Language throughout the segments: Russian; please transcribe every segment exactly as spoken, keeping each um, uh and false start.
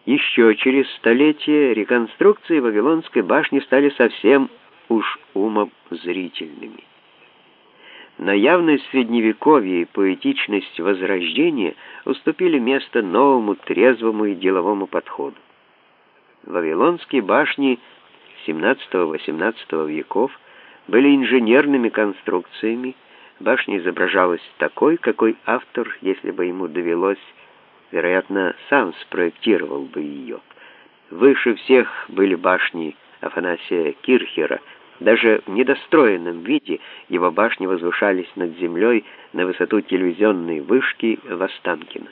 Еще через столетие реконструкции Вавилонской башни стали совсем уж умозрительными. На явность средневековья и поэтичность Возрождения уступили место новому трезвому и деловому подходу. Вавилонские башни семнадцатого-восемнадцатого веков были инженерными конструкциями. Башня изображалась такой, какой автор, если бы ему довелось, вероятно, сам спроектировал бы ее. Выше всех были башни Афанасия Кирхера. Даже в недостроенном виде его башни возвышались над землей на высоту телевизионной вышки в Останкино.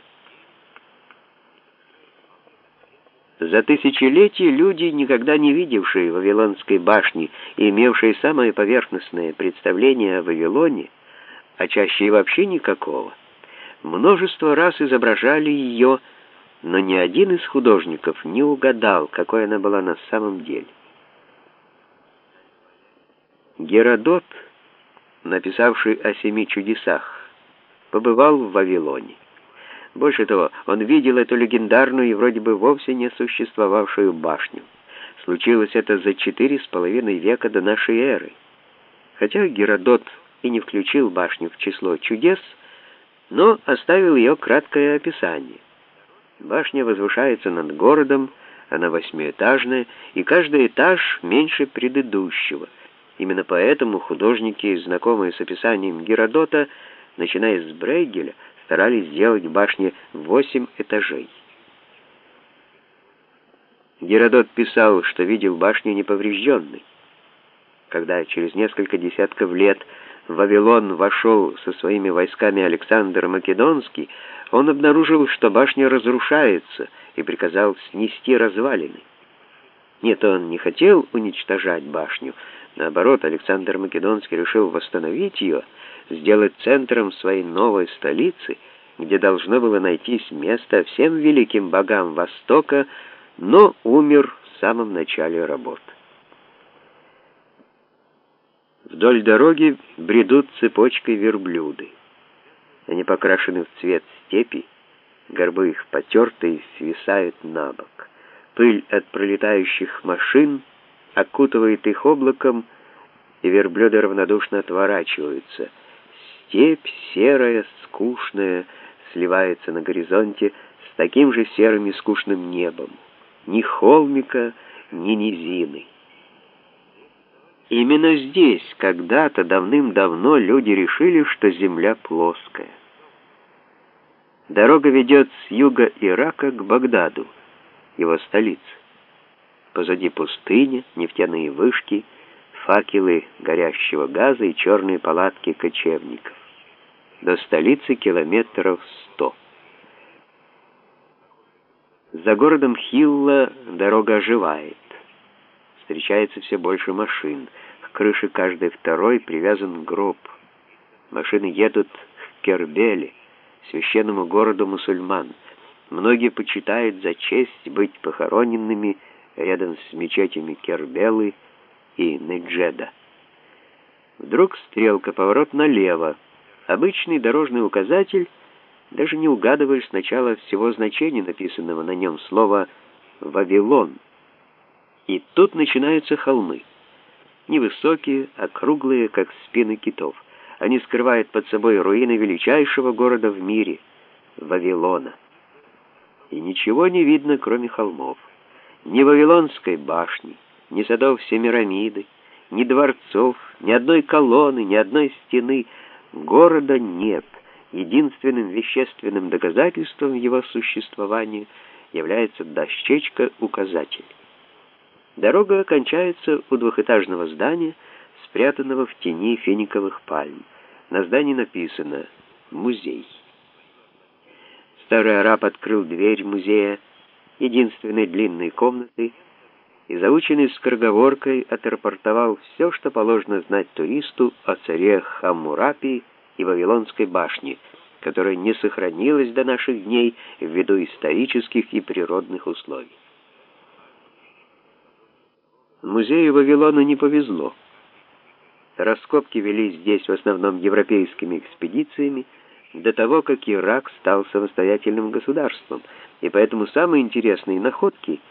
За тысячелетия люди, никогда не видевшие Вавилонской башни и имевшие самое поверхностное представление о Вавилоне, а чаще и вообще никакого, множество раз изображали ее, но ни один из художников не угадал, какой она была на самом деле. Геродот, написавший о семи чудесах, побывал в Вавилоне. Больше того, он видел эту легендарную и вроде бы вовсе не существовавшую башню. Случилось это за четыре с половиной века до нашей эры. Хотя Геродот и не включил башню в число чудес, но оставил ее краткое описание. Башня возвышается над городом, она восьмиэтажная, и каждый этаж меньше предыдущего. Именно поэтому художники, знакомые с описанием Геродота, начиная с Брейгеля, старались сделать в башне восемь этажей. Геродот писал, что видел башню неповрежденной. Когда через несколько десятков лет в Вавилон вошел со своими войсками Александр Македонский, он обнаружил, что башня разрушается, и приказал снести развалины. Нет, он не хотел уничтожать башню. Наоборот, Александр Македонский решил восстановить ее, сделать центром своей новой столицы, где должно было найтись место всем великим богам Востока, но умер в самом начале работ. Вдоль дороги бредут цепочкой верблюды. Они покрашены в цвет степи, горбы их потерты и свисают на бок. Пыль от пролетающих машин окутывает их облаком, и верблюды равнодушно отворачиваются. Степь серая, скучная, сливается на горизонте с таким же серым и скучным небом. Ни холмика, ни низины. Именно здесь когда-то давным-давно люди решили, что Земля плоская. Дорога ведет с юга Ирака к Багдаду, его столице. Позади пустыня, нефтяные вышки, факелы горящего газа и черные палатки кочевников. До столицы километров сто. За городом Хилла дорога оживает. Встречается все больше машин. К крыше каждой второй привязан гроб. Машины едут в Кербеле, священному городу мусульман. Многие почитают за честь быть похороненными рядом с мечетями Кербелы и Неджеда. Вдруг стрелка, поворот налево. Обычный дорожный указатель, даже не угадываешь сначала всего значения написанного на нем слова «Вавилон». И тут начинаются холмы. Невысокие, округлые, как спины китов. Они скрывают под собой руины величайшего города в мире — Вавилона. И ничего не видно, кроме холмов. Ни Вавилонской башни, ни садов Семирамиды, ни дворцов, ни одной колонны, ни одной стены. Города нет. Единственным вещественным доказательством его существования является дощечка-указатель. Дорога кончается у двухэтажного здания, спрятанного в тени финиковых пальм. На здании написано «Музей». Старый араб открыл дверь музея, единственной длинной комнаты, и, заученный скороговоркой, отрапортовал все, что положено знать туристу о царе Хаммурапи и Вавилонской башне, которая не сохранилась до наших дней ввиду исторических и природных условий. Музею Вавилона не повезло. Раскопки велись здесь в основном европейскими экспедициями до того, как Ирак стал самостоятельным государством. и поэтому самые интересные находки